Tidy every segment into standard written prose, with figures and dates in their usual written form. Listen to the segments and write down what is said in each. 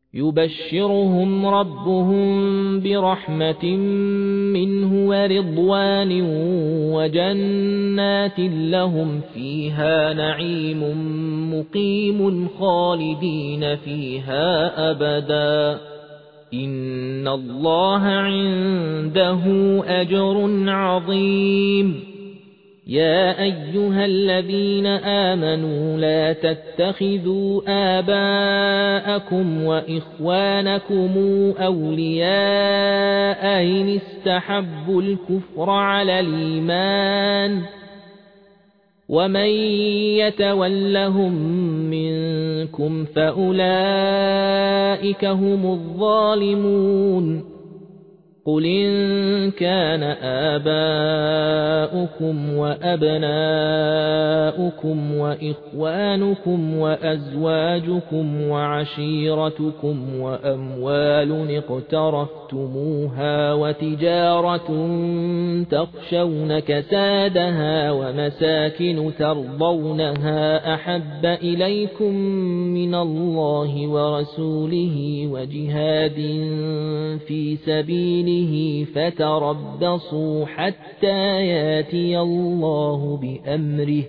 يبشرهم ربهم برحمة منه ورضوان وجنات لهم فيها نعيم مقيم خالدين فيها أبدا إن الله عنده أجر عظيم. يا أيها الذين آمنوا لا تتخذوا آباءكم وإخوانكم أولياء إن استحبوا الكفر على الإيمان ومن يتولهم منكم فأولئك هم الظالمون. قل إن كان آباؤكم وأبناؤكم وإخوانكم وأزواجكم وعشيرتكم وأموال اقترفتموها وتجارة تخشون كسادها ومساكن ترضونها أحب إليكم من الله ورسوله وجهاد في سبيله فتربصوا حتى ياتي الله بأمره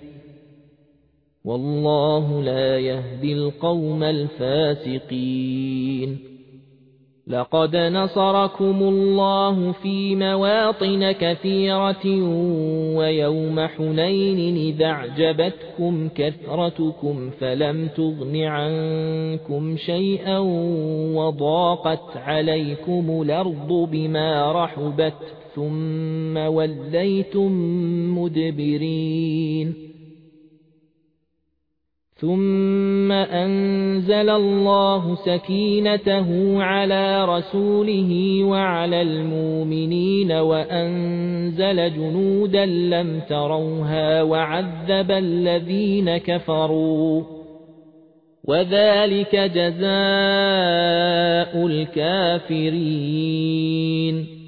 والله لا يهدي القوم الفاسقين. لقد نصركم الله في مواطن كثيرة ويوم حنين إذ أعجبتكم كثرتكم فلم تغن عنكم شيئا وضاقت عليكم الأرض بما رحبت ثم وليتم مدبرين. ثم أنزل الله سكينته على رسوله وعلى المؤمنين وأنزل جنودا لم تروها وعذب الذين كفروا وذلك جزاء الكافرين.